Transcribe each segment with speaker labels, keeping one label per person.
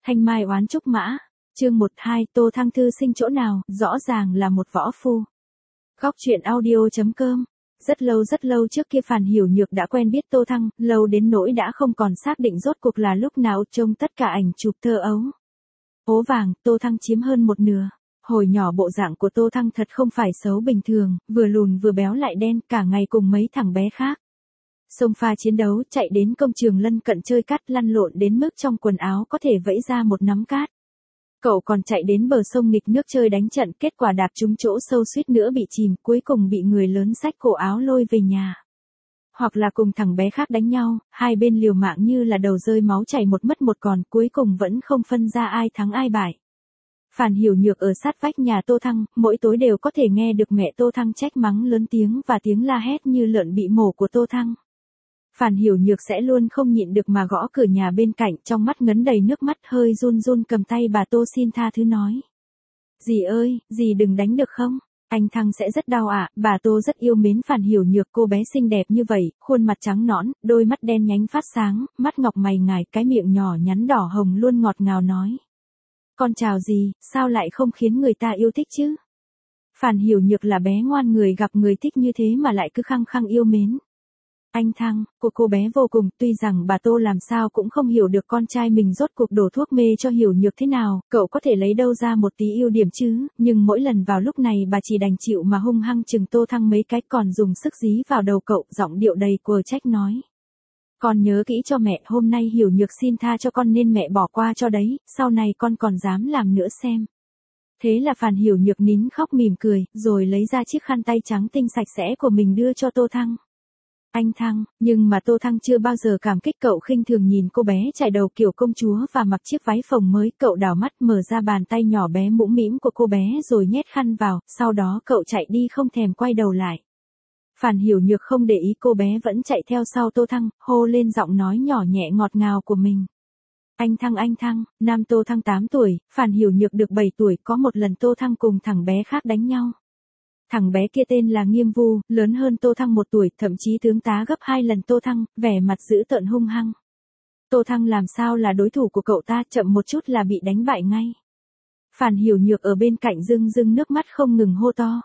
Speaker 1: Thanh mai oán trúc mã. Chương 12, Tô Thăng thư sinh chỗ nào, rõ ràng là một võ phu. Góc truyện audio.com. Rất lâu trước kia Phàn Hiểu Nhược đã quen biết Tô Thăng, lâu đến nỗi đã không còn xác định rốt cuộc là lúc nào trông tất cả ảnh chụp thơ ấu. Ố vàng, Tô Thăng chiếm hơn một nửa. Hồi nhỏ bộ dạng của Tô Thăng thật không phải xấu bình thường, vừa lùn vừa béo lại đen, cả ngày cùng mấy thằng bé khác. Xông pha chiến đấu, chạy đến công trường lân cận chơi cát, lăn lộn đến mức trong quần áo có thể vẫy ra một nắm cát. Cậu còn chạy đến bờ sông nghịch nước chơi đánh trận, kết quả đạp trúng chỗ sâu suýt nữa bị chìm, cuối cùng bị người lớn xách cổ áo lôi về nhà. Hoặc là cùng thằng bé khác đánh nhau, hai bên liều mạng như là đầu rơi máu chảy một mất một còn, cuối cùng vẫn không phân ra ai thắng ai bại. Phàn Hiểu Nhược ở sát vách nhà Tô Thăng, mỗi tối đều có thể nghe được mẹ Tô Thăng trách mắng lớn tiếng và tiếng la hét như lợn bị mổ của Tô Thăng. Phàn Hiểu Nhược sẽ luôn không nhịn được mà gõ cửa nhà bên cạnh, trong mắt ngấn đầy nước mắt, hơi run run cầm tay bà Tô xin tha thứ nói. Dì ơi, dì đừng đánh được không? Anh Thăng sẽ rất đau ạ. Bà Tô rất yêu mến Phàn Hiểu Nhược, cô bé xinh đẹp như vậy, khuôn mặt trắng nõn, đôi mắt đen nhánh phát sáng, mắt ngọc mày ngài, cái miệng nhỏ nhắn đỏ hồng luôn ngọt ngào nói. Con chào dì, sao lại không khiến người ta yêu thích chứ? Phàn Hiểu Nhược là bé ngoan, người gặp người thích như thế mà lại cứ khăng khăng yêu mến. Anh Thăng, cô bé vô cùng, tuy rằng bà Tô làm sao cũng không hiểu được con trai mình rốt cuộc đổ thuốc mê cho Hiểu Nhược thế nào, cậu có thể lấy đâu ra một tí ưu điểm chứ, nhưng mỗi lần vào lúc này bà chỉ đành chịu mà hung hăng chừng Tô Thăng mấy cái, còn dùng sức dí vào đầu cậu, giọng điệu đầy quờ trách nói. Con nhớ kỹ cho mẹ, hôm nay Hiểu Nhược xin tha cho con nên mẹ bỏ qua cho đấy, sau này con còn dám làm nữa xem. Thế là Phàn Hiểu Nhược nín khóc mỉm cười, rồi lấy ra chiếc khăn tay trắng tinh sạch sẽ của mình đưa cho Tô Thăng. Anh Thăng, nhưng mà Tô Thăng chưa bao giờ cảm kích cậu, khinh thường nhìn cô bé trải đầu kiểu công chúa và mặc chiếc váy phồng mới, cậu đảo mắt mở ra bàn tay nhỏ bé mũm mĩm của cô bé rồi nhét khăn vào, sau đó cậu chạy đi không thèm quay đầu lại. Phàn Hiểu Nhược không để ý, cô bé vẫn chạy theo sau Tô Thăng, hô lên giọng nói nhỏ nhẹ ngọt ngào của mình. Anh Thăng, nam Tô Thăng 8 tuổi, Phàn Hiểu Nhược được 7 tuổi, có một lần Tô Thăng cùng thằng bé khác đánh nhau. Thằng bé kia tên là Nghiêm Vu, lớn hơn Tô Thăng 1 tuổi, thậm chí tướng tá gấp 2 lần Tô Thăng, vẻ mặt dữ tợn hung hăng. Tô Thăng làm sao là đối thủ của cậu ta, chậm một chút là bị đánh bại ngay. Phàn Hiểu Nhược ở bên cạnh rưng nước mắt không ngừng hô to.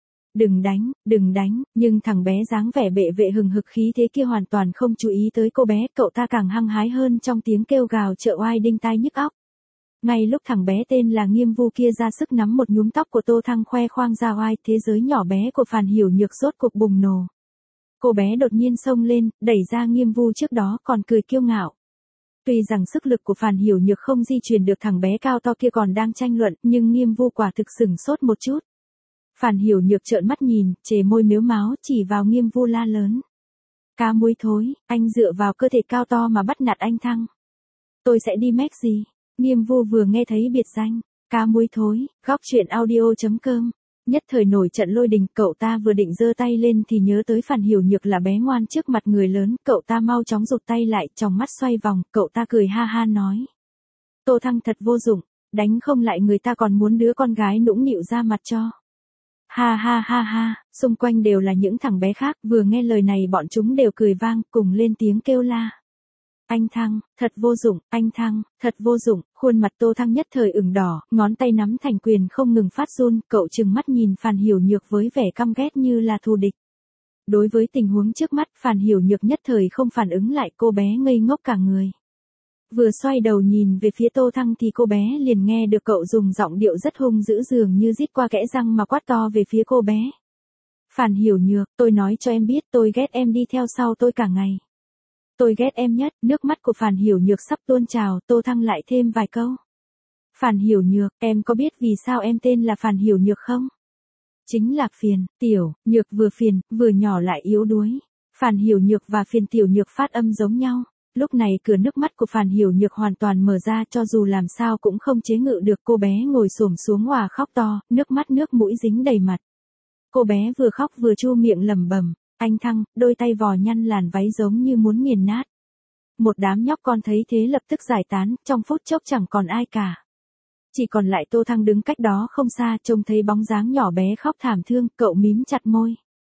Speaker 1: Đừng đánh, nhưng thằng bé dáng vẻ bệ vệ hừng hực khí thế kia hoàn toàn không chú ý tới cô bé, cậu ta càng hăng hái hơn trong tiếng kêu gào trợ oai đinh tai nhức óc. Ngay lúc thằng bé tên là Nghiêm Vu kia ra sức nắm một nhúm tóc của Tô Thăng khoe khoang ra oai, thế giới nhỏ bé của Phàn Hiểu Nhược rốt cuộc bùng nổ. Cô bé đột nhiên xông lên, đẩy ra Nghiêm Vu, trước đó còn cười kiêu ngạo. Tuy rằng sức lực của Phàn Hiểu Nhược không di chuyển được thằng bé cao to kia còn đang tranh luận, nhưng Nghiêm Vu quả thực sửng sốt một chút. Phàn Hiểu Nhược trợn mắt nhìn, chề môi mếu máo chỉ vào Nghiêm Vu la lớn. Cá muối thối, anh dựa vào cơ thể cao to mà bắt nạt anh Thăng. Tôi sẽ đi mách gì? Nghiêm Vu vừa nghe thấy biệt danh, cá muối thối, góc truyện audio.com. Nhất thời nổi trận lôi đình, cậu ta vừa định giơ tay lên thì nhớ tới Phàn Hiểu Nhược là bé ngoan trước mặt người lớn, cậu ta mau chóng rụt tay lại, tròng mắt xoay vòng, cậu ta cười ha ha nói. Tô Thăng thật vô dụng, đánh không lại người ta còn muốn đứa con gái nũng nịu ra mặt cho. Ha, xung quanh đều là những thằng bé khác, vừa nghe lời này bọn chúng đều cười vang, cùng lên tiếng kêu la. Anh Thăng, thật vô dụng, anh Thăng, thật vô dụng, khuôn mặt Tô Thăng nhất thời ửng đỏ, ngón tay nắm thành quyền không ngừng phát run, cậu trừng mắt nhìn Phàn Hiểu Nhược với vẻ căm ghét như là thù địch. Đối với tình huống trước mắt, Phàn Hiểu Nhược nhất thời không phản ứng lại, cô bé ngây ngốc cả người. Vừa xoay đầu nhìn về phía Tô Thăng thì cô bé liền nghe được cậu dùng giọng điệu rất hung dữ dường như rít qua kẽ răng mà quát to về phía cô bé. Phàn Hiểu Nhược, tôi nói cho em biết, tôi ghét em đi theo sau tôi cả ngày. Tôi ghét em nhất, nước mắt của Phàn Hiểu Nhược sắp tuôn trào, Tô Thăng lại thêm vài câu. Phàn Hiểu Nhược, em có biết vì sao em tên là Phàn Hiểu Nhược không? Chính là phiền, tiểu, nhược vừa phiền, vừa nhỏ lại yếu đuối. Phàn Hiểu Nhược và phiền tiểu nhược phát âm giống nhau. Lúc này cửa nước mắt của Phàn Hiểu Nhược hoàn toàn mở ra, cho dù làm sao cũng không chế ngự được, cô bé ngồi xổm xuống òa khóc to, nước mắt nước mũi dính đầy mặt. Cô bé vừa khóc vừa chu miệng lẩm bẩm. Anh Thăng, đôi tay vò nhăn làn váy giống như muốn nghiền nát. Một đám nhóc con thấy thế lập tức giải tán, trong phút chốc chẳng còn ai cả. Chỉ còn lại Tô Thăng đứng cách đó không xa, trông thấy bóng dáng nhỏ bé khóc thảm thương, cậu mím chặt môi.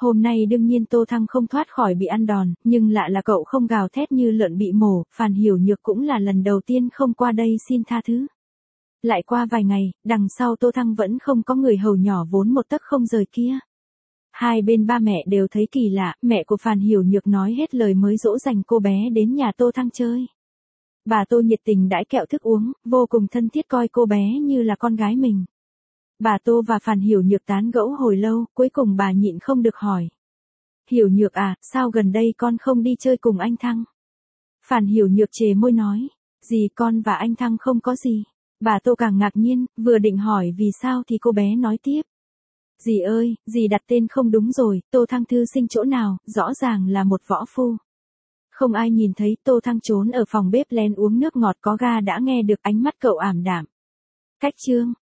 Speaker 1: Hôm nay đương nhiên Tô Thăng không thoát khỏi bị ăn đòn, nhưng lạ là cậu không gào thét như lợn bị mổ, Phan Hiểu Nhược cũng là lần đầu tiên không qua đây xin tha thứ. Lại qua vài ngày, đằng sau Tô Thăng vẫn không có người hầu nhỏ vốn một tấc không rời kia. Hai bên ba mẹ đều thấy kỳ lạ, mẹ của Phan Hiểu Nhược nói hết lời mới dỗ dành cô bé đến nhà Tô Thăng chơi. Bà Tô nhiệt tình đãi kẹo thức uống, vô cùng thân thiết coi cô bé như là con gái mình. Bà Tô và Phan Hiểu Nhược tán gẫu hồi lâu, cuối cùng bà nhịn không được hỏi. Hiểu Nhược à, sao gần đây con không đi chơi cùng anh Thăng? Phan Hiểu Nhược chề môi nói, dì con và anh Thăng không có gì. Bà Tô càng ngạc nhiên, vừa định hỏi vì sao thì cô bé nói tiếp. Dì ơi, dì đặt tên không đúng rồi, Tô Thăng thư sinh chỗ nào, rõ ràng là một võ phu. Không ai nhìn thấy, Tô Thăng trốn ở phòng bếp lén uống nước ngọt có ga đã nghe được, ánh mắt cậu ảm đạm. Cách chương.